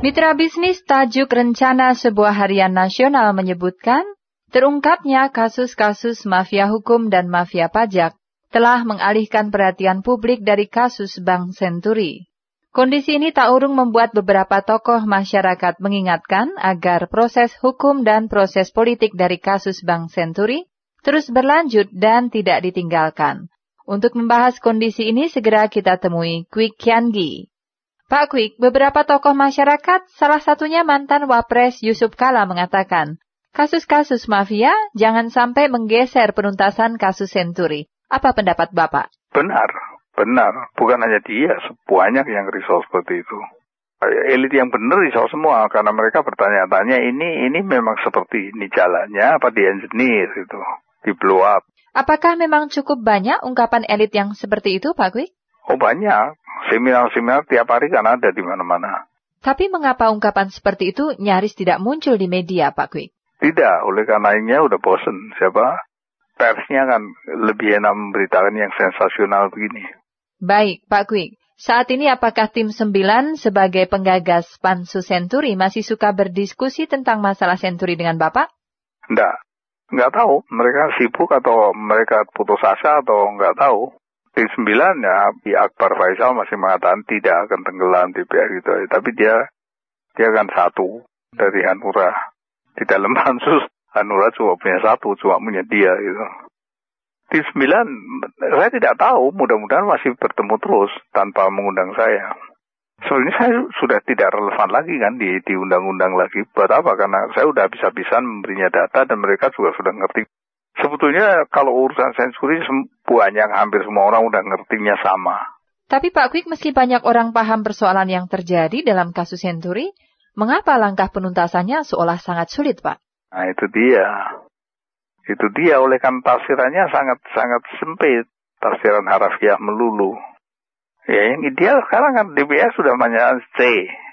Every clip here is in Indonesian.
Mitra bisnis tajuk rencana sebuah harian nasional menyebutkan, terungkapnya kasus-kasus mafia hukum dan mafia pajak telah mengalihkan perhatian publik dari kasus Bank Senturi. Kondisi ini tak urung membuat beberapa tokoh masyarakat mengingatkan agar proses hukum dan proses politik dari kasus Bank Senturi terus berlanjut dan tidak ditinggalkan. Untuk membahas kondisi ini segera kita temui Kwik Kiangi. Pak Kwik, beberapa tokoh masyarakat, salah satunya mantan Wapres Yusuf Kala mengatakan, kasus-kasus mafia jangan sampai menggeser penuntasan kasus Senturi. Apa pendapat Bapak? Benar. Bukan hanya dia, banyak yang risau seperti itu. Elit yang benar risau semua, karena mereka bertanya-tanya, ini memang seperti ini jalannya, apa di-engineer itu, di-blow up. Apakah memang cukup banyak ungkapan elit yang seperti itu, Pak Kwik? Oh banyak, seminar-seminar tiap hari kan ada di mana-mana. Tapi mengapa ungkapan seperti itu nyaris tidak muncul di media, Pak Kwik? Tidak, oleh karenanya udah bosen. Siapa? Persnya kan lebih enak memberitakan yang sensasional begini. Baik, Pak Kwik. Saat ini apakah tim 9 sebagai penggagas Pansus Senturi masih suka berdiskusi tentang masalah Senturi dengan Bapak? Enggak tahu. Mereka sibuk atau mereka putus asa atau enggak tahu. Tim 9 ya, Akbar Faisal masih mengatakan tidak akan tenggelam DPR gitu. Tapi dia kan satu dari Hanura. Di dalam pansus, Hanura cuma punya satu, cuma punya dia gitu. Tim 9, saya tidak tahu, mudah-mudahan masih bertemu terus tanpa mengundang saya. Soalnya saya sudah tidak relevan lagi kan di undang-undang lagi. Buat apa? Karena saya sudah bisa-bisan memberinya data dan mereka juga sudah ngerti. Sebetulnya kalau urusan Senturi banyak, hampir semua orang udah ngertinya sama. Tapi Pak Kwik, meski banyak orang paham persoalan yang terjadi dalam kasus Senturi, mengapa langkah penuntasannya seolah sangat sulit, Pak? Nah itu dia. Oleh kan tafsirannya sangat sempit. Tafsiran harafiah melulu. Ya yang ideal sekarang kan DPR sudah menyatakan C.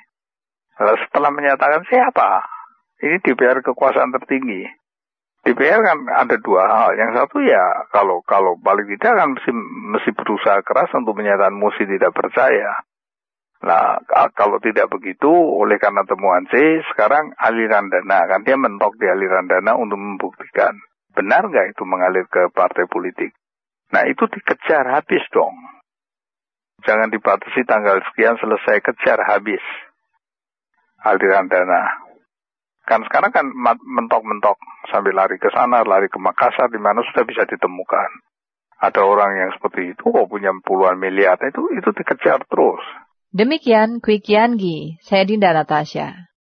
Lalu setelah menyatakan C apa? Ini DPR kekuasaan tertinggi. DPR kan ada dua hal. Yang satu ya kalau paling tidak kan mesti berusaha keras untuk menyatakan mosi tidak percaya. Nah kalau tidak begitu, oleh karena temuan C, sekarang aliran dana. Kan dia mentok di aliran dana untuk membuktikan. Benar nggak itu mengalir ke partai politik? Nah itu dikejar habis dong. Jangan dibatasi tanggal sekian selesai, kejar habis aliran dana. Kan sekarang kan mentok-mentok sambil lari ke sana, lari ke Makassar, di mana sudah bisa ditemukan. Ada orang yang seperti itu kok punya puluhan miliar, itu dikejar terus. Demikian Kwik Kiangi, saya Dinda Natasha.